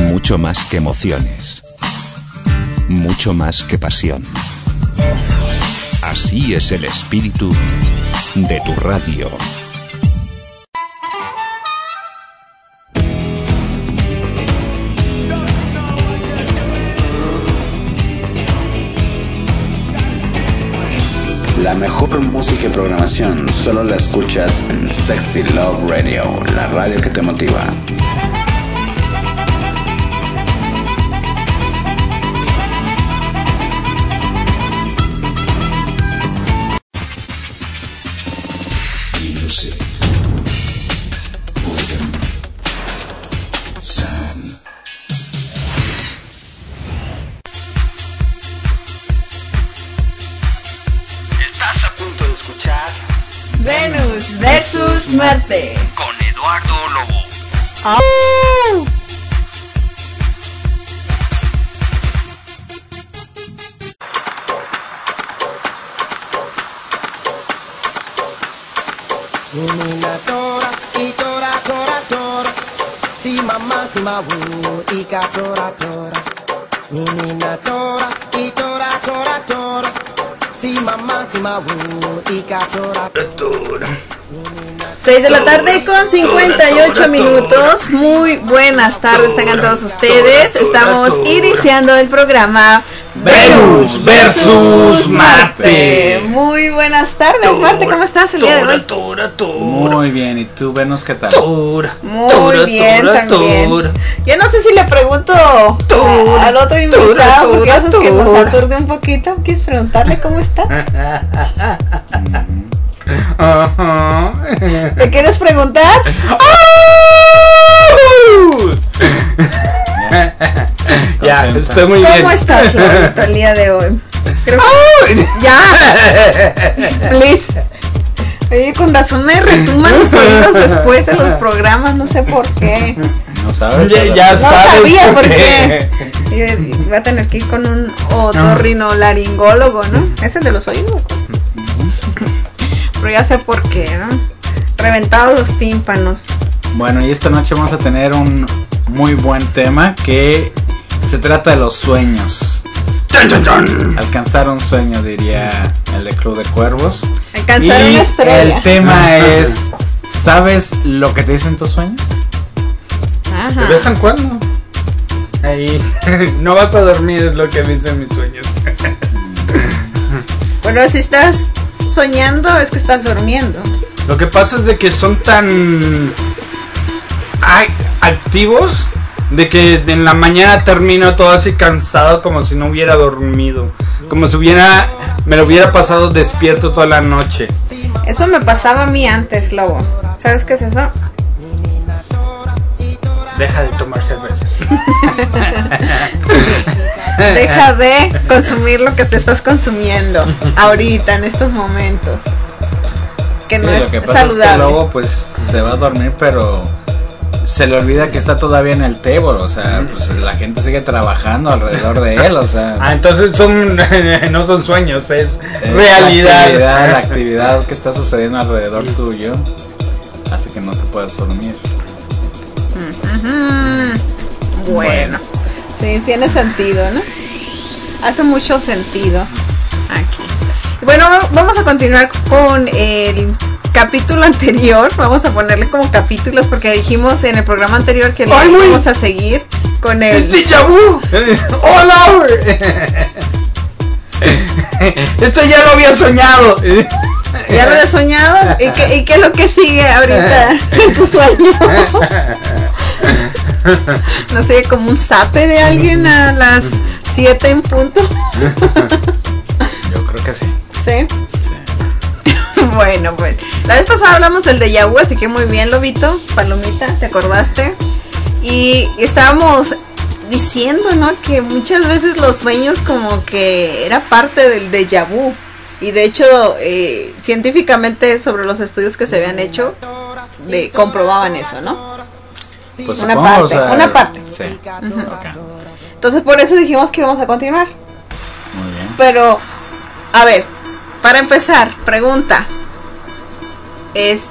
Mucho más que emociones. Mucho más que pasión. Así es el espíritu de tu radio. La mejor música y programación solo la escuchas en Sexy Love Radio, la radio que te motiva. Venus versus Marte con Eduardo Lobo. ¡Au! Tora y tora tora tora, si mamá si mabu y ka tora tora. Menina tora y tora tora tora, si mamá si mabu y ka tora tora. 6 de la tarde con 58 minutos. Muy buenas tardes tengan todos ustedes. Estamos iniciando el programa Venus versus Marte. Muy buenas tardes, Marte, ¿cómo estás el día de hoy? Muy bien, ¿y tú, Venus, qué tal? Muy bien, también. Ya no sé si le pregunto al otro invitado, porque haces que nos aturde un poquito. ¿Quieres preguntarle cómo está? ¿Le quieres preguntar? Ya, estoy muy bien. ¿Cómo estás, Lorito, el día de hoy? Creo que... ¡Ya! Please. Oye, con razón me retuman los oídos después de los programas, no sé por qué. No sabes. Ya no sabía por qué. Voy a tener que ir con un otorrinolaringólogo, ¿no? Es el de los oídos. Pero ya sé por qué, ¿no? Reventados los tímpanos. Bueno, y esta noche vamos a tener un muy buen tema que se trata de los sueños. ¡Chan, chan, chan! Alcanzar un sueño, diría el de Club de Cuervos. Alcanzar una estrella. El tema es, ¿sabes lo que te dicen tus sueños? Ajá. ¿De vez en cuando? Ahí, no vas a dormir, es lo que dicen mis sueños. Bueno, si estás soñando es que estás durmiendo. Lo que pasa es de que son tan activos de que en la mañana termino todo así cansado, como si no hubiera dormido, como si me lo hubiera pasado despierto toda la noche. Eso me pasaba a mí antes, Lobo. ¿Sabes qué es eso? Deja de tomar cerveza. Deja de consumir lo que te estás consumiendo ahorita, en estos momentos. Que no es lo que pasa saludable. es que luego pues se va a dormir, pero se le olvida que está todavía en el table, o sea, pues la gente sigue trabajando alrededor de él, o sea. Entonces no son sueños, es realidad. La actividad que está sucediendo alrededor tuyo hace que no te puedas dormir. Bueno, sí, tiene sentido, ¿no? Hace mucho sentido aquí. Bueno, vamos a continuar con el capítulo anterior. Vamos a ponerle como capítulos porque dijimos en el programa anterior que lo íbamos a seguir con el... ¡Es déjà vu! ¡Hola! Esto ya lo había soñado. ¿Ya lo había soñado? ¿Y qué es lo que sigue ahorita en tu sueño? No sé, como un zape de alguien a las 7 en punto. Yo creo que sí. ¿Sí? Bueno, pues la vez pasada hablamos del déjà vu, así que muy bien, Lobito, Palomita, ¿te acordaste? Y estábamos diciendo, ¿no? Que muchas veces los sueños como que era parte del déjà vu. Y de hecho, científicamente sobre los estudios que se habían hecho, comprobaban eso, ¿no? Pues una supongo, parte, o sea, una parte. Sí. Okay. Entonces por eso dijimos que íbamos a continuar. Muy bien. Pero, a ver, para empezar, pregunta.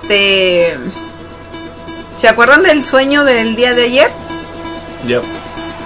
¿Se acuerdan del sueño del día de ayer? Yo.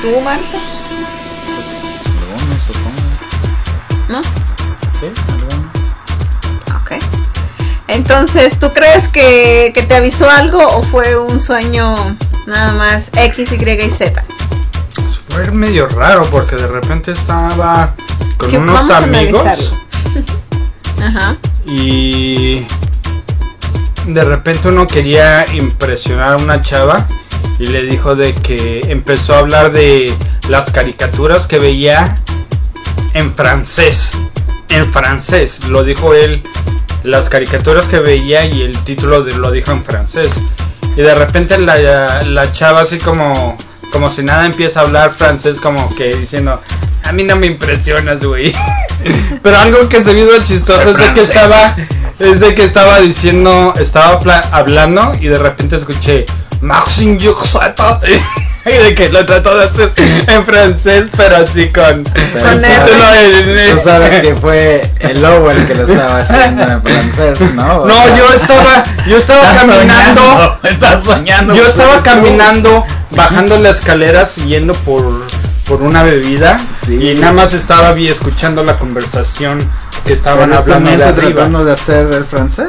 ¿Tú, Marta? Algunos, supongo. ¿No? Sí, algunos. Ok. Entonces, ¿tú crees que te avisó algo o fue un sueño nada más X, Y y Z? Fue medio raro porque de repente estaba con ¿Qué? unos Vamos a amigos analizarlo. Ajá. y de repente uno quería impresionar a una chava y le dijo de que empezó a hablar de las caricaturas que veía en francés. En francés, lo dijo él, las caricaturas que veía y el título lo dijo en francés. Y de repente la chava así como si nada empieza a hablar francés, como que diciendo, a mí no me impresionas, güey. Pero algo que se me hizo chistoso es de que estaba diciendo, hablando y de repente escuché Maxime Joseta y de que lo trató de hacer en francés, pero así con título Tú sabes que fue el lobo el que lo estaba haciendo en francés, ¿no? No, yo estaba caminando. Estás soñando. Yo estaba caminando, bajando las escaleras, yendo por una bebida, sí, y nada más estaba escuchando la conversación que estaban hablando de arriba. Tratando de hacer el francés.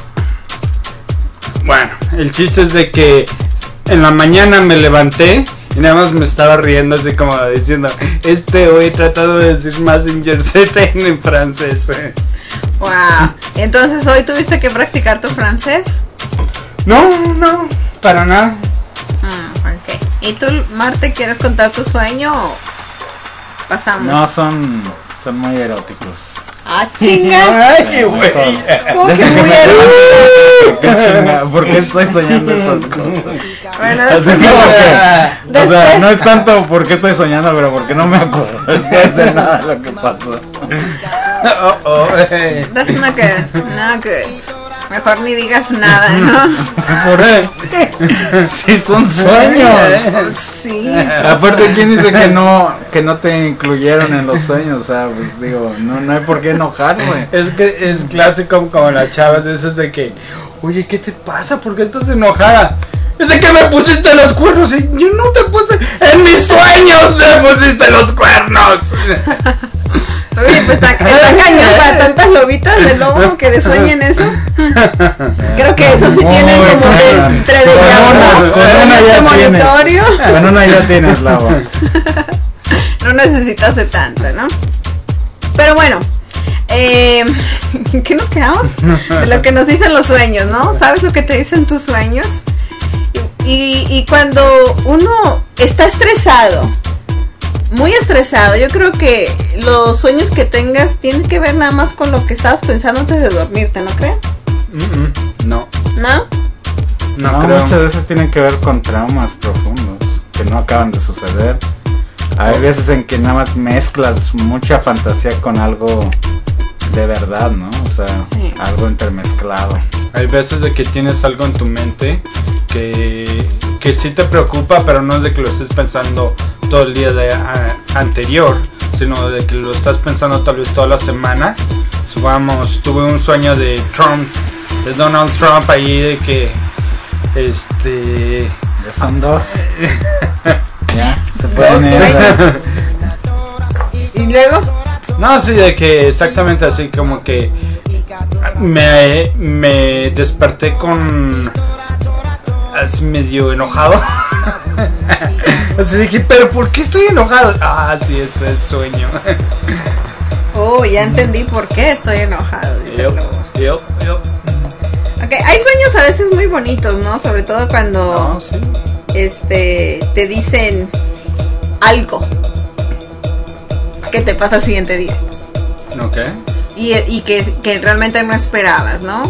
Bueno, el chiste es de que en la mañana me levanté y nada más me estaba riendo así como diciendo, hoy he tratado de decir más en francés. Wow. Entonces, ¿hoy tuviste que practicar tu francés? No, para nada. Ok. ¿Y tú, Marte, quieres contar tu sueño o pasamos? No, son muy eróticos. Ah, chinga. Ay, güey. ¿Cómo que muy erótico? ¿Por qué estoy soñando estas cosas? Bueno, Así después, como que, o sea, no es tanto porque estoy soñando, pero porque no me acuerdo después de nada de lo que pasó. That's not good. Not good. Mejor ni digas nada, ¿no? Por él. Sí, son sueños. Sí. Aparte, ¿quién dice que no te incluyeron en los sueños? O sea, pues digo, no hay por qué enojarse. Es que es clásico como las chavas esas de que, oye, ¿qué te pasa? ¿Por qué estás enojada? Es de que me pusiste los cuernos y yo no te puse, en mis sueños me pusiste los cuernos. Oye, pues está cañón para tantas lobitas de lobo que le sueñen eso. Creo que eso sí tienen como entre de monitorio. Con una ya tienes la voz. No necesitas de tanta, ¿no? Pero bueno, ¿qué nos quedamos? De lo que nos dicen los sueños, ¿no? ¿Sabes lo que te dicen tus sueños? Y cuando uno está estresado, muy estresado, yo creo que los sueños que tengas tienen que ver nada más con lo que estabas pensando antes de dormirte, ¿no crees? No. ¿No? No creo. Muchas veces tienen que ver con traumas profundos que no acaban de suceder. Hay veces en que nada más mezclas mucha fantasía con algo de verdad, ¿no? O sea, sí, algo intermezclado. Hay veces de que tienes algo en tu mente que sí te preocupa, pero no es de que lo estés pensando todo el día anterior, sino de que lo estás pensando tal vez toda la semana. Supongamos, tuve un sueño de Trump, de Donald Trump, ahí de que Ya son dos. Ya, se Dos pueden sueños. Y luego, no, sí, de que exactamente así como que me desperté con así medio enojado. Así dije, pero ¿por qué estoy enojado? Ah, sí, eso es sueño. oh, ya entendí por qué estoy enojado, dice el lobo. Yep. Ok, hay sueños a veces muy bonitos, ¿no? Sobre todo cuando No, sí. te dicen algo que te pasa el siguiente día Ok. y que realmente no esperabas, ¿no?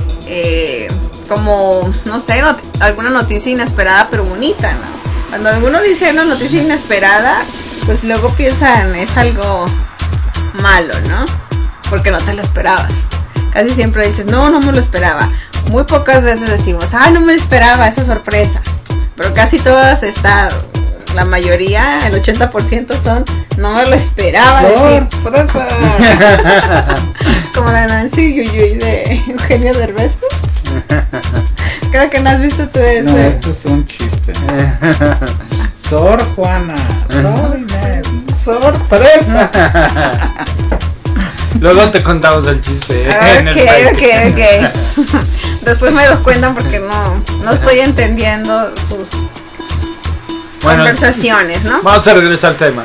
Como, no sé, alguna noticia inesperada pero bonita, ¿no? Cuando uno dice una noticia inesperada, pues luego piensan es algo malo, ¿no? Porque no te lo esperabas. Casi siempre dices, no me lo esperaba. Muy pocas veces decimos, no me lo esperaba, esa sorpresa. Pero casi todas la mayoría, el 80% son, no me lo esperaba decir. ¡Sorpresa! Como la Nancy Yuyuy de Eugenio Derbez. Creo que no has visto tú eso. No, esto es un chiste. Sor Juana, Sor Inés, sorpresa. Luego te contamos el chiste. En el Ok. Después me lo cuentan porque no estoy entendiendo sus conversaciones, ¿no? Vamos a regresar al tema.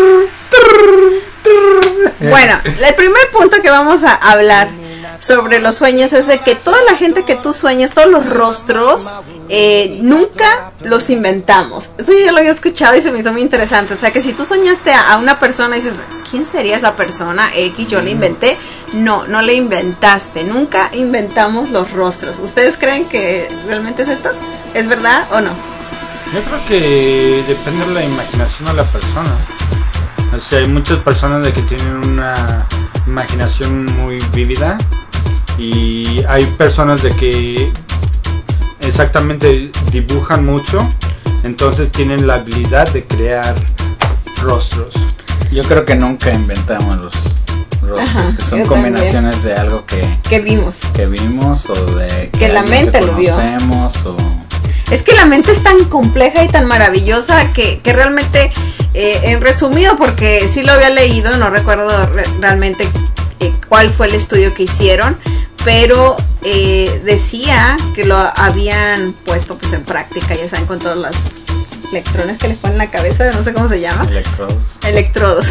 Bueno, el primer punto que vamos a hablar sobre los sueños es de que toda la gente que tú sueñas, todos los rostros, nunca los inventamos. Eso yo lo había escuchado y se me hizo muy interesante. O sea, que si tú soñaste a una persona y dices, ¿quién sería esa persona? X, yo la inventé. No la inventaste. Nunca inventamos los rostros. ¿Ustedes creen que realmente es esto? ¿Es verdad o no? Yo creo que depende de la imaginación de la persona. O sea, hay muchas personas de que tienen una imaginación muy vívida y hay personas de que exactamente dibujan mucho, entonces tienen la habilidad de crear rostros. Yo creo que nunca inventamos los rostros, que son combinaciones también de algo que vimos o de que la mente lo vio. Es que la mente es tan compleja y tan maravillosa que realmente, en resumido, porque sí lo había leído, no recuerdo realmente cuál fue el estudio que hicieron, pero decía que lo habían puesto pues en práctica, ya saben, con todos los electrones que les ponen en la cabeza, no sé cómo se llama. Electrodos.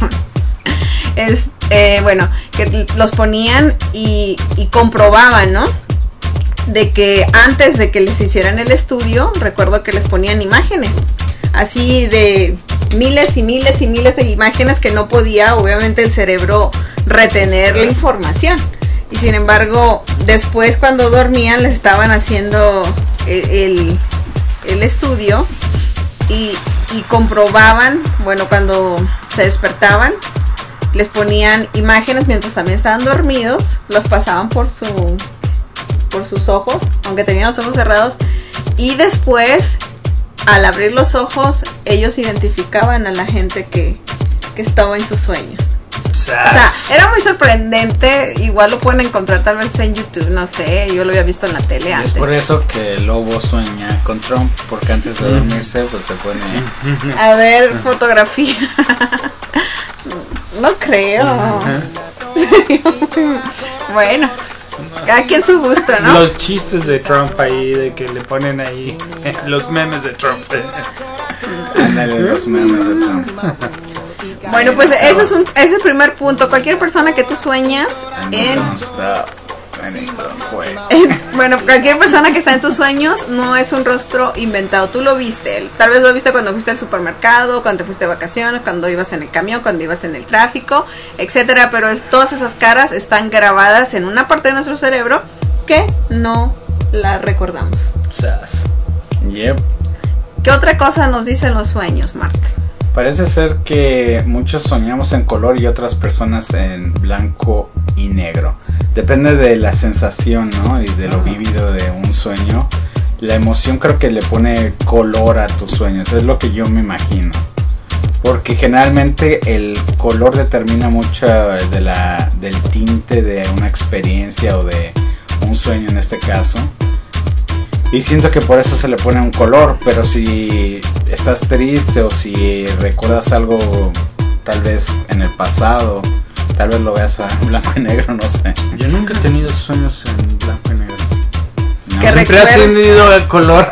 Bueno, que los ponían y comprobaban, ¿no? De que antes de que les hicieran el estudio, recuerdo que les ponían imágenes, así de miles y miles y miles de imágenes que no podía obviamente el cerebro retener la información. Y sin embargo, después cuando dormían les estaban haciendo el estudio y comprobaban, bueno, cuando se despertaban, les ponían imágenes mientras también estaban dormidos, los pasaban por sus ojos, aunque tenían los ojos cerrados, y después, al abrir los ojos, ellos identificaban a la gente que estaba en sus sueños. O sea, era muy sorprendente. Igual lo pueden encontrar tal vez en YouTube, no sé, yo lo había visto en la tele antes. Es por eso que el lobo sueña con Trump, porque antes de dormirse pues se pone a ver fotografía. No creo. Bueno, cada quien su gusto, ¿no? Los chistes de Trump ahí, de que le ponen ahí los memes de Trump. Los memes de Trump. Bueno, pues ese es el primer punto. Cualquier persona que tú sueñas bueno, cualquier persona que está en tus sueños no es un rostro inventado. Tú lo viste. Tal vez lo viste cuando fuiste al supermercado, cuando te fuiste de vacaciones, cuando ibas en el camión, cuando ibas en el tráfico, etcétera. Pero todas esas caras están grabadas en una parte de nuestro cerebro que no la recordamos. Yep. ¿Qué otra cosa nos dicen los sueños, Marta? Parece ser que muchos soñamos en color y otras personas en blanco y negro. Depende de la sensación, ¿no? Y de lo vívido de un sueño. La emoción creo que le pone color a tus sueños. Es lo que yo me imagino. Porque generalmente el color determina mucho del tinte de una experiencia o de un sueño en este caso. Y siento que por eso se le pone un color, pero si estás triste o si recuerdas algo tal vez en el pasado, tal vez lo veas en blanco y negro, no sé. Yo nunca he tenido sueños en blanco y negro. No. Siempre has tenido el color.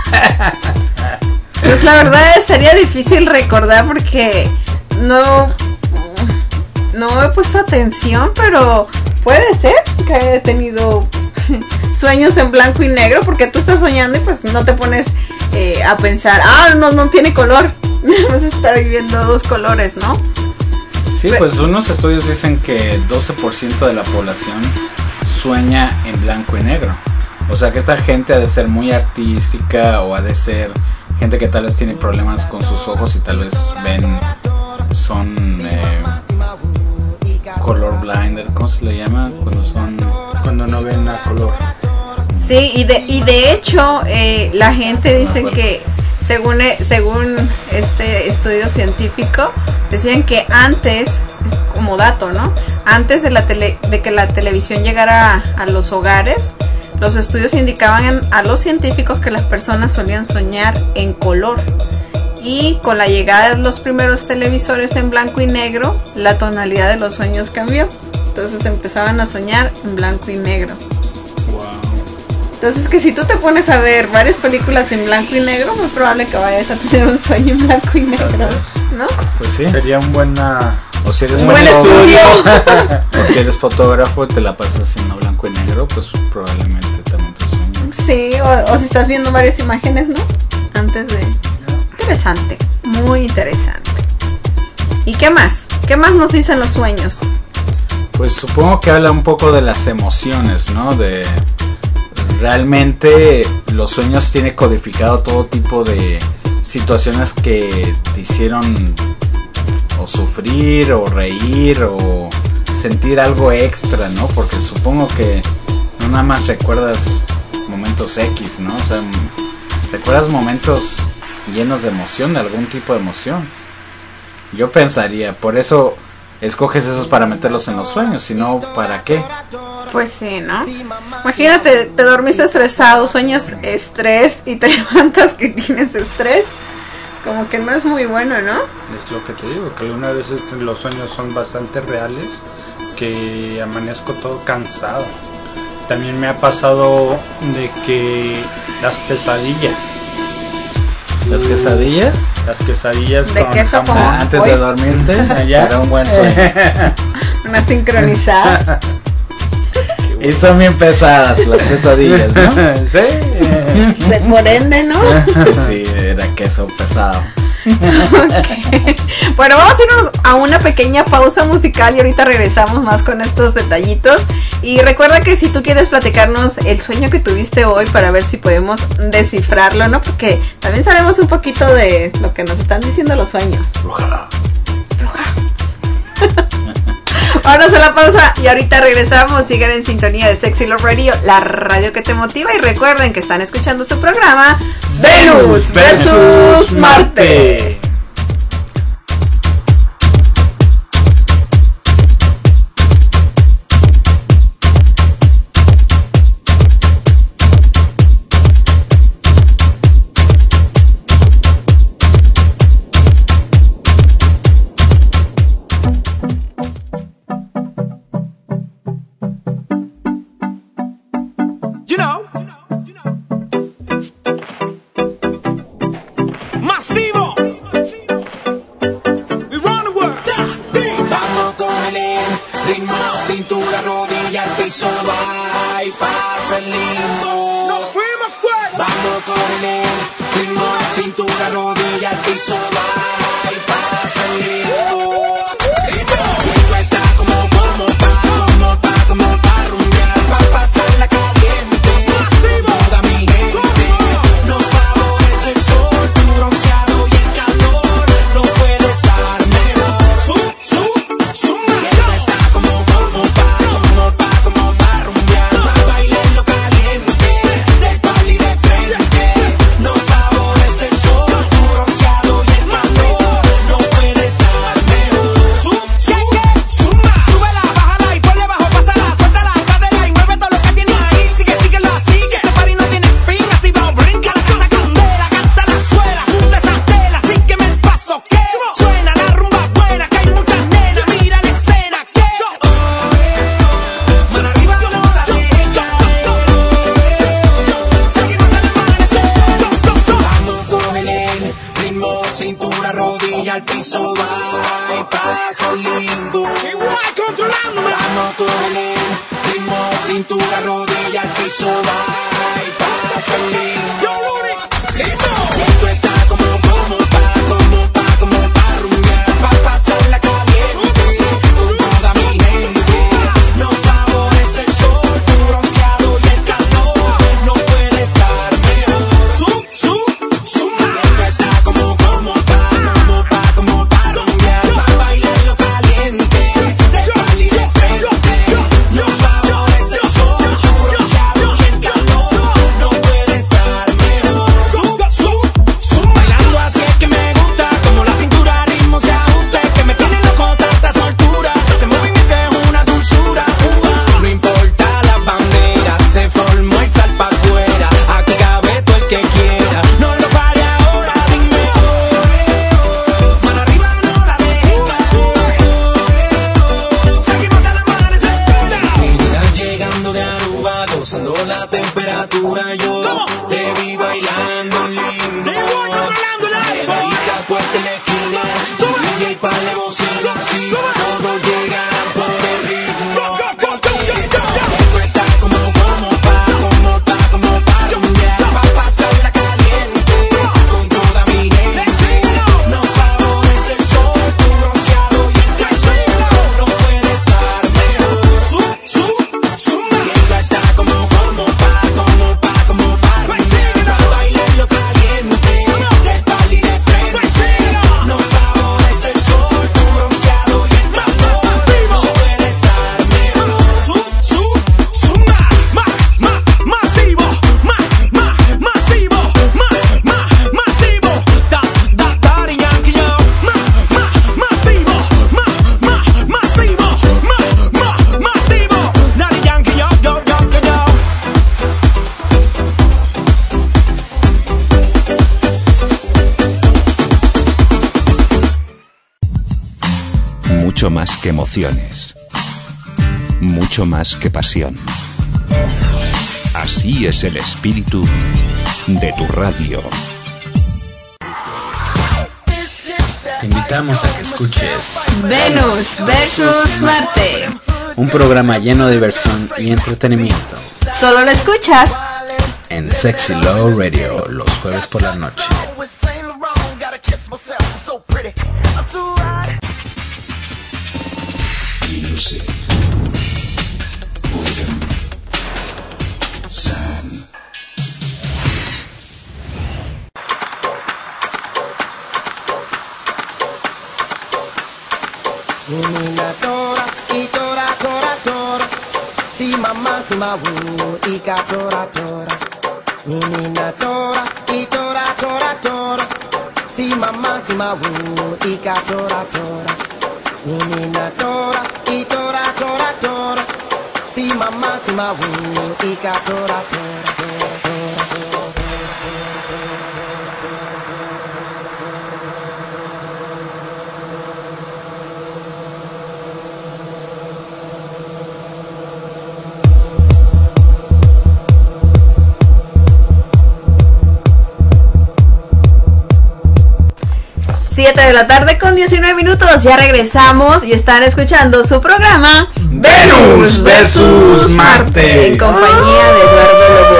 Pues la verdad estaría difícil recordar porque no he puesto atención, pero puede ser que haya tenido sueños en blanco y negro, porque tú estás soñando y pues no te pones a pensar, no tiene color, pues está viviendo dos colores, ¿no? Sí, pues unos estudios dicen que 12% de la población sueña en blanco y negro. O sea que esta gente ha de ser muy artística o ha de ser gente que tal vez tiene problemas con sus ojos y tal vez son color blinder, ¿cómo se le llama? Cuando no ven a color. Sí, y de hecho la gente dicen que según este estudio científico decían que antes, como dato, ¿no? Antes de que la televisión llegara a los hogares, los estudios indicaban a los científicos que las personas solían soñar en color. Y con la llegada de los primeros televisores en blanco y negro, la tonalidad de los sueños cambió. Entonces empezaban a soñar en blanco y negro. Entonces que si tú te pones a ver varias películas en blanco y negro, muy probable que vayas a tener un sueño en blanco y negro, ¿no? Pues sí. Sería un buena... O si eres Un buen estudio. O si eres fotógrafo y te la pasas haciendo blanco y negro, pues probablemente también te sueñes. Sí, o si estás viendo varias imágenes, ¿no? Antes de... Interesante, muy interesante. ¿Y qué más? ¿Qué más nos dicen los sueños? Pues supongo que habla un poco de las emociones, ¿no? De... Realmente los sueños tienen codificado todo tipo de situaciones que te hicieron o sufrir o reír o sentir algo extra, ¿no? Porque supongo que no nada más recuerdas momentos X, ¿no? O sea, recuerdas momentos llenos de emoción, de algún tipo de emoción. Yo pensaría, por eso escoges esos para meterlos en los sueños, si no, ¿para qué? Pues sí, ¿no? Imagínate, te dormiste estresado, sueñas estrés y te levantas que tienes estrés. Como que no es muy bueno, ¿no? Es lo que te digo, que algunas veces los sueños son bastante reales, que amanezco todo cansado. También me ha pasado de que las pesadillas. ¿Las quesadillas? Las quesadillas ¿De con queso jamón. como? Antes Hoy. de dormirte, ¿Ya? era un buen sueño. Una sincronizada. Y son bien pesadas las quesadillas, ¿no? Sí. Por ende, ¿no? Sí, era queso pesado. Okay. Bueno, vamos a irnos a una pequeña pausa musical y ahorita regresamos más con estos detallitos. Y recuerda que si tú quieres platicarnos el sueño que tuviste hoy para ver si podemos descifrarlo, ¿no? Porque también sabemos un poquito de lo que nos están diciendo los sueños. Bruja. Vámonos a la pausa y ahorita regresamos. Sigan en sintonía de Sexy Love Radio, la radio que te motiva. Y recuerden que están escuchando su programa Venus versus Marte. Masivo. We run the world. Vamos con el ritmo, cintura, rodilla, el piso, va y pasa el limbo. Nos fuimos fuerte. Vamos con el ritmo, cintura, rodilla, el piso, va y pasa el limbo. Esto está como pa rumbear, pa pasarla caliente. Toda mi gente nos favorece el sol, tu bronceado y el calor, no puede estar mejor. Esto está como pa rumbear, pa bailarlo caliente, de pal y de frente. Nos favorece el sol, tu bronceado y el calor, no puede estar mejor. Súbela, bájala y ponle bajo, pásala, suelta la cadera y mueve todo lo que tienes ahí. Síguelo así, que este party no tiene fin. Activa, brinca la casa candela, canta la suela, sunta esa tela, sígueme el paso que suena la rumba buena, que hay muchas nenas, mira la escena que mano arriba no la dejen caer. Seguimos al amanecer. Vamos con el ritmo, cintura, rodilla, al piso, va y pasa el limbo. Igual controlándome. Vamos con el ritmo, cintura, rodilla, al piso, va y pasa el limbo. Esto está como pa rumbear, pa pasarla caliente. Toda mi gente nos favorece el sol, tu bronceado y el calor, no puede estar mejor. Esto está como pa rumbear, pa bailarlo caliente. que emociones, mucho más que pasión. Así es el espíritu de tu radio. Te invitamos a que escuches Venus versus Marte. un programa lleno de diversión y entretenimiento Solo lo escuchas en Sexy Love Radio los jueves por la noche. Music, boredom, sound. Menina tora, y tora, tora, tora. Si mamá, si ma wu, y ka tora, tora. Menina tora, y tora, tora, tora. Si mamá, si ma wu, y ka tora, tora. Menina tora, y tora, tora, tora. Si mamá, si ma wu, y ka tora, tora, tora, tora, tora. Siete de la tarde con 19 minutos. Ya regresamos y están escuchando su programa Venus versus Marte. en compañía de Eduardo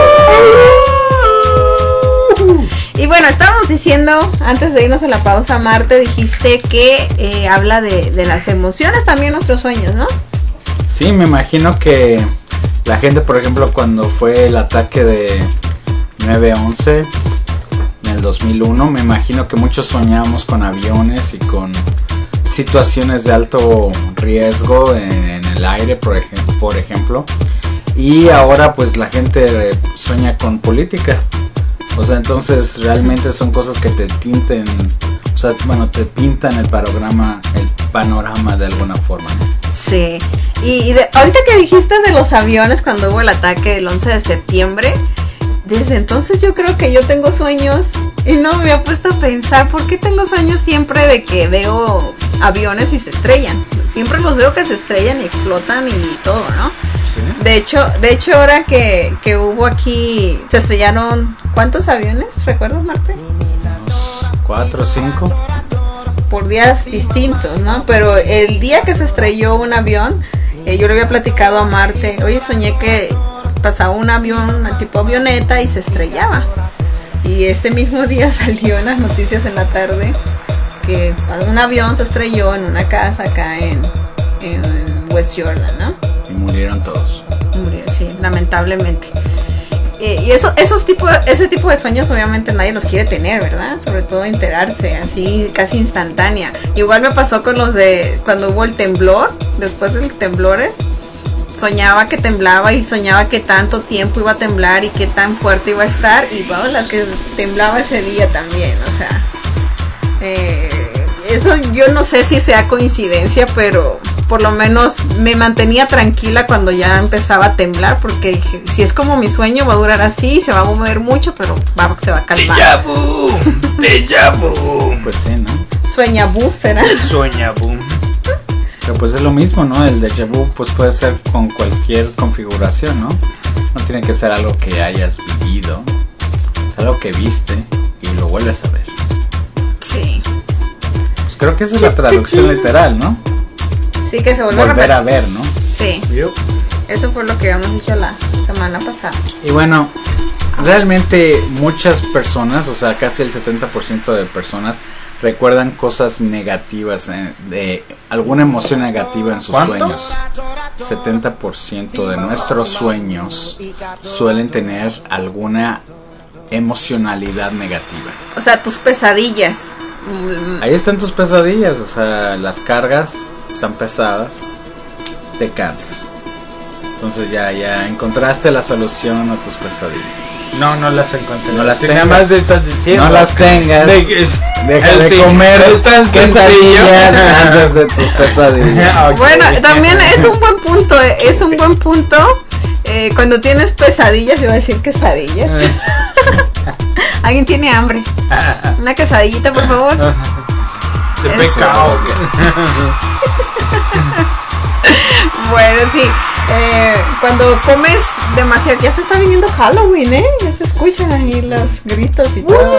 Lobo. Y bueno, estábamos diciendo, antes de irnos a la pausa, Marte, dijiste que habla de las emociones, también nuestros sueños, ¿no? Sí, me imagino que la gente, por ejemplo, cuando fue el ataque de 9/11 en el 2001, me imagino que muchos soñamos con aviones y con situaciones de alto riesgo en el aire, por ejemplo. Y ahora pues la gente sueña con política. O sea, entonces realmente son cosas que te tinten, o sea, bueno, te pintan el panorama de alguna forma, ¿no? Sí. Y ahorita que dijiste de los aviones cuando hubo el ataque del 11 de septiembre, desde entonces yo creo que yo tengo sueños y no me había puesto a pensar por qué tengo sueños siempre de que veo aviones y se estrellan. Siempre los veo que se estrellan y explotan y todo, ¿no? Sí. De hecho ahora que hubo aquí, se estrellaron, ¿cuántos aviones? ¿Recuerdas, Marte? Unos 4 o 5. Por días distintos, ¿no? Pero el día que se estrelló un avión, yo le había platicado a Marte, oye, soñé que pasaba un avión, una tipo avioneta y se estrellaba. Y este mismo día salió en las noticias en la tarde que un avión se estrelló en una casa acá en West Jordan, ¿no? Y murieron todos. Sí, lamentablemente. Y ese tipo de sueños obviamente nadie los quiere tener, ¿verdad? Sobre todo enterarse así casi instantánea. Igual me pasó con los de cuando hubo el temblor, después de los temblores, soñaba que temblaba y soñaba que tanto tiempo iba a temblar y que tan fuerte iba a estar, y bueno, las que temblaba ese día también, o sea, eso yo no sé si sea coincidencia, pero por lo menos me mantenía tranquila cuando ya empezaba a temblar, porque dije, si es como mi sueño va a durar así, se va a mover mucho, pero se va a calmar. Déjà vu. Pues sí, ¿no? Sueña bu, ¿será? Sueña boom. Pero pues es lo mismo, ¿no? El déjà vu pues puede ser con cualquier configuración, ¿no? No tiene que ser algo que hayas vivido, es algo que viste y lo vuelves a ver. Sí. Pues creo que esa es la traducción literal, ¿no? Sí, que se Volver a ver, ¿no? Sí. Eso fue lo que habíamos dicho la semana pasada. Y bueno, realmente muchas personas, o sea, casi el 70% de personas recuerdan cosas negativas, de alguna emoción negativa en sus ¿Cuánto? sueños. 70% de nuestros sueños suelen tener alguna emocionalidad negativa. O sea, tus pesadillas. Ahí están tus pesadillas, o sea, las cargas están pesadas, te cansas. Entonces ya encontraste la solución a tus pesadillas. No las encontré. No las Si tengas. nada más te estás diciendo. No las tengas. Deja el de sí, comer es tan quesadillas sencillo. antes de tus pesadillas. Ok. Bueno, también es un buen punto, es un buen punto. Cuando tienes pesadillas, yo voy a decir quesadillas. Alguien tiene hambre. Una quesadillita, por favor. De Es- pecado. Bueno, sí. Cuando comes demasiado, ya se está viniendo Halloween, ya se escuchan ahí los gritos y todo.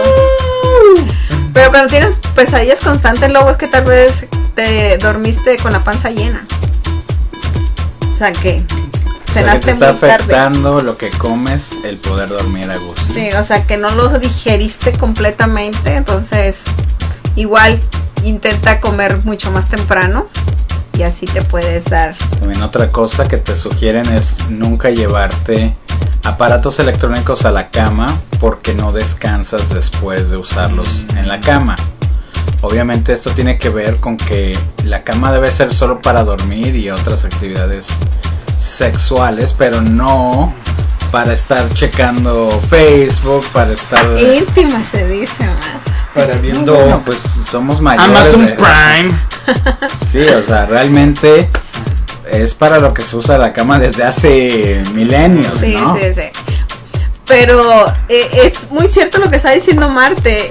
Pero cuando tienes pesadillas constantes, luego es que tal vez te dormiste con la panza llena. O sea que O sea, que cenaste te está muy tarde. afectando lo que comes, el poder dormir a gusto. Sí, o sea que no lo digeriste completamente, entonces igual intenta comer mucho más temprano y así te puedes dar. También otra cosa que te sugieren es nunca llevarte aparatos electrónicos a la cama porque no descansas después de usarlos en la cama. Obviamente esto tiene que ver con que la cama debe ser solo para dormir y otras actividades sexuales, pero no para estar checando Facebook, para estar... Íntima se dice, man. Para viendo Bueno, pues somos mayores. Amazon Prime. Sí, o sea, realmente es para lo que se usa la cama desde hace milenios, Sí, ¿no? sí, sí. Pero es muy cierto lo que está diciendo Marte.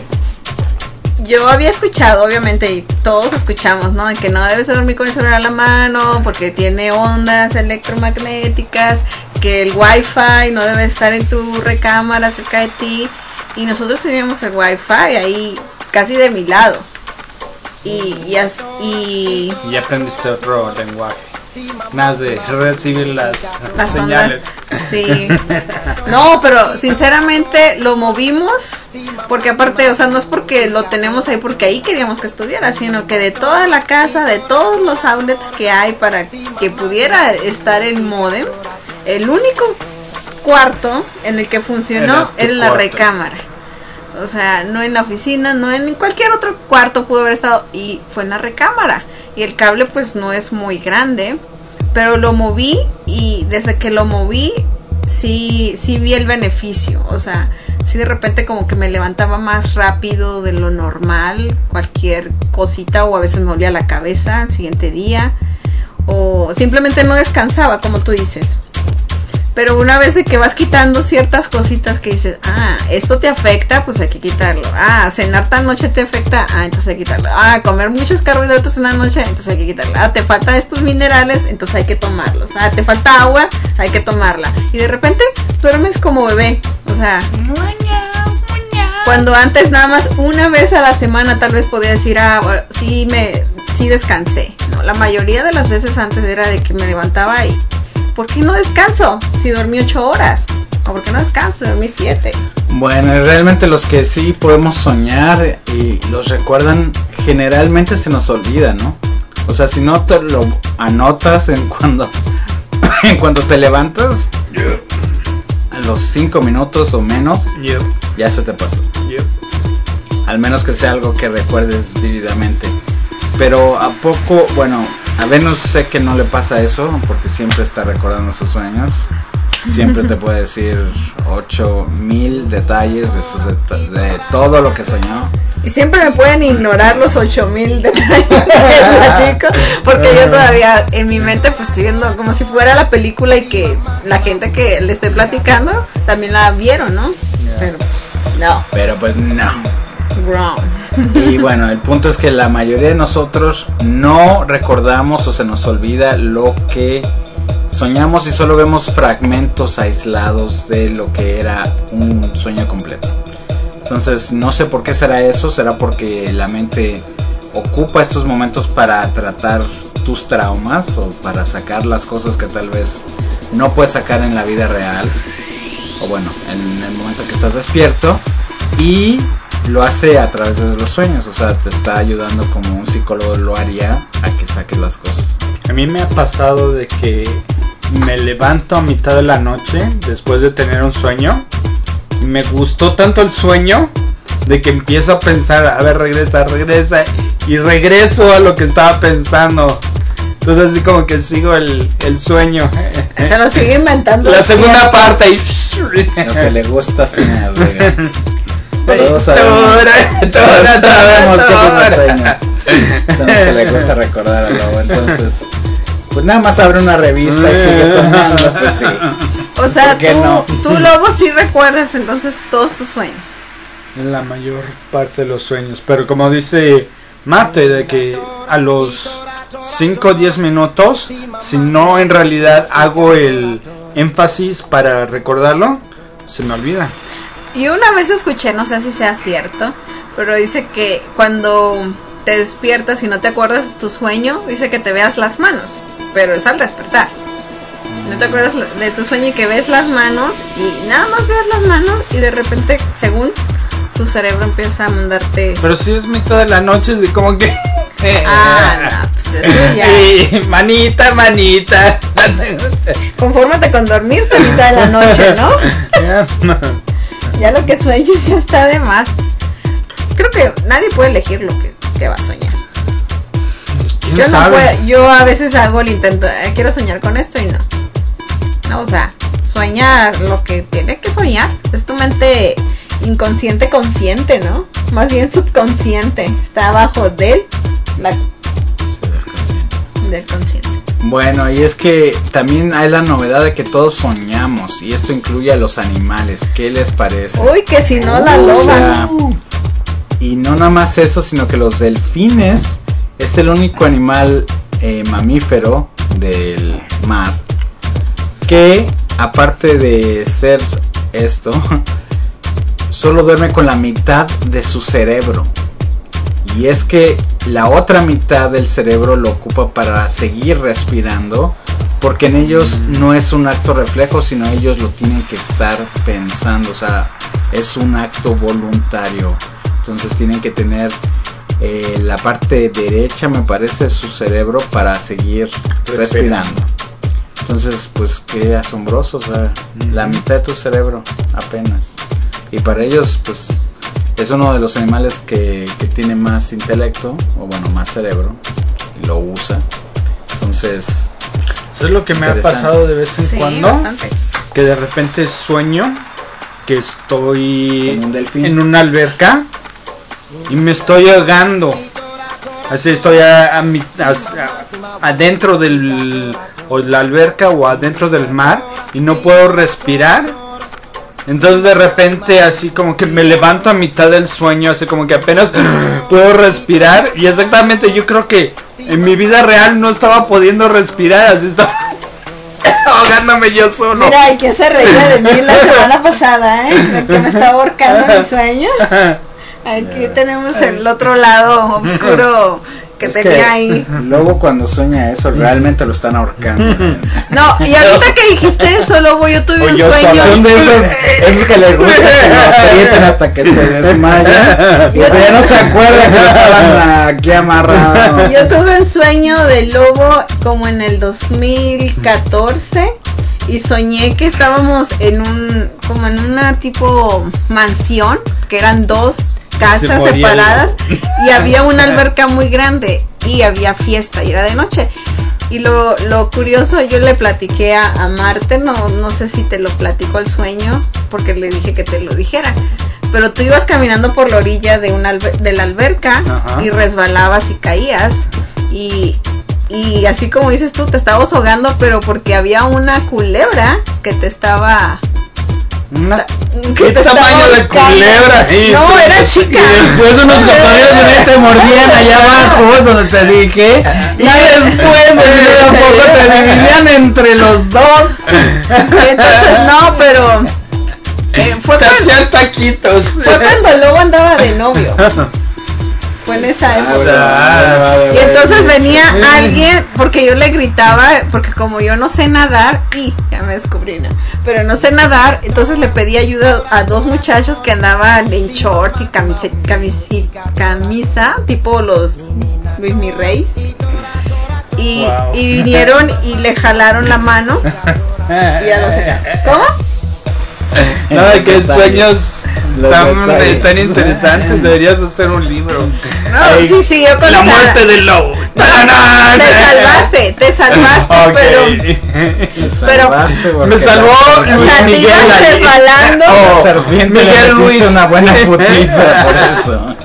Yo había escuchado, obviamente, y todos escuchamos, ¿no? De que no debes dormir con el celular a la mano porque tiene ondas electromagnéticas, que el wifi no debe estar en tu recámara cerca de ti. Y nosotros teníamos el wifi ahí casi de mi lado. Y Y aprendiste otro lenguaje. Más de recibir las señales. ondas. Sí. No, pero sinceramente lo movimos porque aparte, o sea, no es porque lo tenemos ahí porque ahí queríamos que estuviera, sino que de toda la casa, de todos los outlets que hay para que pudiera estar el módem, el único cuarto en el que funcionó era en la cuarto. recámara. O sea, no en la oficina, no en cualquier otro cuarto pudo haber estado, y fue en la recámara. Y el cable pues no es muy grande, pero lo moví y desde que lo moví sí vi el beneficio. O sea, sí de repente como que me levantaba más rápido de lo normal, cualquier cosita, o a veces me dolía la cabeza el siguiente día, o simplemente no descansaba, como tú dices. Pero una vez de que vas quitando ciertas cositas que dices, esto te afecta, pues hay que quitarlo. Cenar tan noche te afecta, entonces hay que quitarlo. Comer muchos carbohidratos en la noche, entonces hay que quitarlo. Te faltan estos minerales, entonces hay que tomarlos. Te falta agua, hay que tomarla. Y de repente duermes como bebé. O sea, cuando antes nada más una vez a la semana tal vez podía decir, bueno, sí descansé. No, la mayoría de las veces antes era de que me levantaba y ¿por qué no descanso? Si dormí 8 horas. ¿O por qué no descanso? Dormí 7. Bueno, y realmente los que sí podemos soñar y los recuerdan, generalmente se nos olvida, ¿no? O sea, si no te lo anotas en cuando te levantas, a los 5 minutos o menos, ya se te pasó. Al menos que sea algo que recuerdes vívidamente. Pero a poco, bueno, a Venus sé que no le pasa eso, porque siempre está recordando sus sueños. Siempre te puede decir 8000 detalles de todo lo que soñó. Y siempre me pueden ignorar los 8000 detalles que platico, porque yo todavía en mi mente pues estoy viendo como si fuera la película y que la gente que le estoy platicando también la vieron, ¿no? Pero no. Pero pues no. Wrong. Y bueno, el punto es que la mayoría de nosotros no recordamos o se nos olvida lo que soñamos y solo vemos fragmentos aislados de lo que era un sueño completo. Entonces no sé por qué será eso, será porque la mente ocupa estos momentos para tratar tus traumas o para sacar las cosas que tal vez no puedes sacar en la vida real, o bueno, en el momento que estás despierto, y lo hace a través de los sueños. O sea, te está ayudando como un psicólogo lo haría a que saques las cosas. A mí me ha pasado de que me levanto a mitad de la noche después de tener un sueño y me gustó tanto el sueño de que empiezo a pensar, a ver, regresa y regreso a lo que estaba pensando. Entonces así como que sigo el sueño. Se lo sigue inventando. La segunda parte y Lo que le gusta soñar, oiga. Todos sabemos qué tipo de sueños son los que le gusta recordar a Lobo. Entonces, pues nada más abre una revista y sigue soñando, pues sí. O sea, ¿por qué no? tú Lobo sí recuerdas entonces todos tus sueños. en la mayor parte de los sueños. Pero como dice Marte, de que a los 5 o 10 minutos, si no en realidad hago el énfasis para recordarlo, se me olvida. Y una vez escuché, no sé si sea cierto, pero dice que cuando te despiertas y no te acuerdas de tu sueño, dice que te veas las manos, pero es al despertar. No te acuerdas de tu sueño y que ves las manos y nada más ves las manos y de repente, según tu cerebro empieza a mandarte... Pero si es mitad de la noche, es como que... no, pues eso ya... Y manita. Confórmate con dormirte a mitad de la noche, ¿no? Ya lo que sueñes ya está de más. Creo que nadie puede elegir lo que va a soñar. Yo a veces hago el intento, quiero soñar con esto y no, o sea, sueña lo que tiene que soñar. Es tu mente inconsciente consciente, ¿no? Más bien subconsciente, está abajo del consciente. Bueno, y es que también hay la novedad de que todos soñamos, y esto incluye a los animales. ¿Qué les parece? Uy, que si no la loba. O sea, y no nada más eso, sino que los delfines es el único animal mamífero del mar que, aparte de ser esto, solo duerme con la mitad de su cerebro. Y es que la otra mitad del cerebro lo ocupa para seguir respirando, porque en ellos no es un acto reflejo, sino ellos lo tienen que estar pensando. O sea, es un acto voluntario. Entonces tienen que tener la parte derecha, me parece, de su cerebro para seguir respirando. Entonces, pues qué asombroso, o sea, la mitad de tu cerebro apenas. Y para ellos, pues, es uno de los animales que tiene más intelecto, o bueno, más cerebro, y lo usa. Entonces, eso es lo que me ha pasado de vez en cuando. Bastante. Que de repente sueño que estoy como un delfín en una alberca y me estoy ahogando. Así estoy adentro o la alberca o adentro del mar y no puedo respirar. Entonces de repente así como que me levanto a mitad del sueño, así como que apenas puedo respirar. Y exactamente yo creo que en mi vida real no estaba pudiendo respirar, así estaba ahogándome yo solo. Mira, y que se reía de mí la semana pasada, de que me estaba ahorcando en mis sueños. Aquí tenemos el otro lado oscuro que tenía ahí. Luego cuando sueña eso, realmente lo están ahorcando. No, y ahorita que dijiste eso, luego yo tuve un sueño. Son de esos que les gusta que lo aprieten hasta que se desmaya. Y ya no se acuerda que estaban aquí amarrados. Yo tuve un sueño de lobo como en el 2014. Y soñé que estábamos como en una tipo mansión, que eran dos casas separadas y había una alberca muy grande y había fiesta y era de noche. Y lo curioso, yo le platiqué a Marte, no sé si te lo platicó el sueño, porque le dije que te lo dijera. Pero tú ibas caminando por la orilla de la alberca. Ajá. Y resbalabas y caías y así como dices tú, te estabas ahogando, pero porque había una culebra que te estaba... ¿Qué tamaño de culebra? No, era chica. Y después unos compañeros te mordían allá abajo, donde te dije. Y después de un poco te dividían entre los dos. Entonces, no, pero... te hacían taquitos. Fue cuando el lobo andaba de novio. Fue en esa época. Y entonces venía alguien, porque yo le gritaba, porque como yo no sé nadar, y ya me descubrí, ¿no? Pero no sé nadar, entonces le pedí ayuda a dos muchachos que andaban en short y camisa, tipo los Luis Mi Reyes. Y vinieron y le jalaron la mano y ya no sé. ¿Cómo? No, de que sueños están interesantes, deberías hacer un libro. No, sí, yo con la muerte del lobo. Te salvaste, okay. pero me salvó Luis Miguel. Miguel Luis, una buena putiza por eso.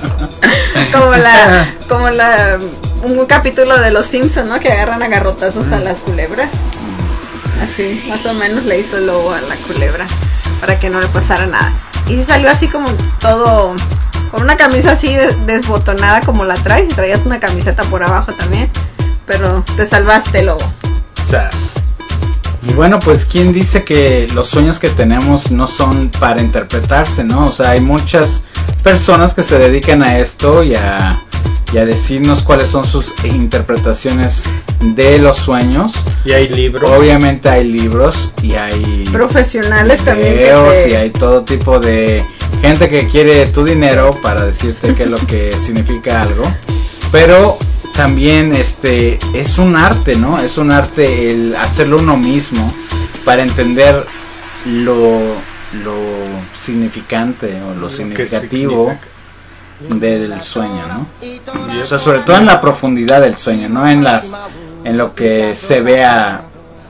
Como un capítulo de Los Simpsons, ¿no? Que agarran a garrotazos a las culebras. Así, más o menos le hizo el lobo a la culebra para que no le pasara nada. Y sí salió así como todo, con una camisa así desbotonada como la traes, y traías una camiseta por abajo también. Pero te salvaste, Lobo. Sas. Y bueno, pues quién dice que los sueños que tenemos no son para interpretarse, ¿no? O sea, hay muchas personas que se dedican a esto y a decirnos cuáles son sus interpretaciones de los sueños. Y hay libros. Obviamente hay libros y hay profesionales videos, también. Y hay todo tipo de gente que quiere tu dinero para decirte qué es lo que significa algo. Pero también es un arte, ¿no? Es un arte el hacerlo uno mismo para entender lo significante o lo significativo del sueño, ¿no? O sea, sobre todo en la profundidad del sueño, no en lo que se vea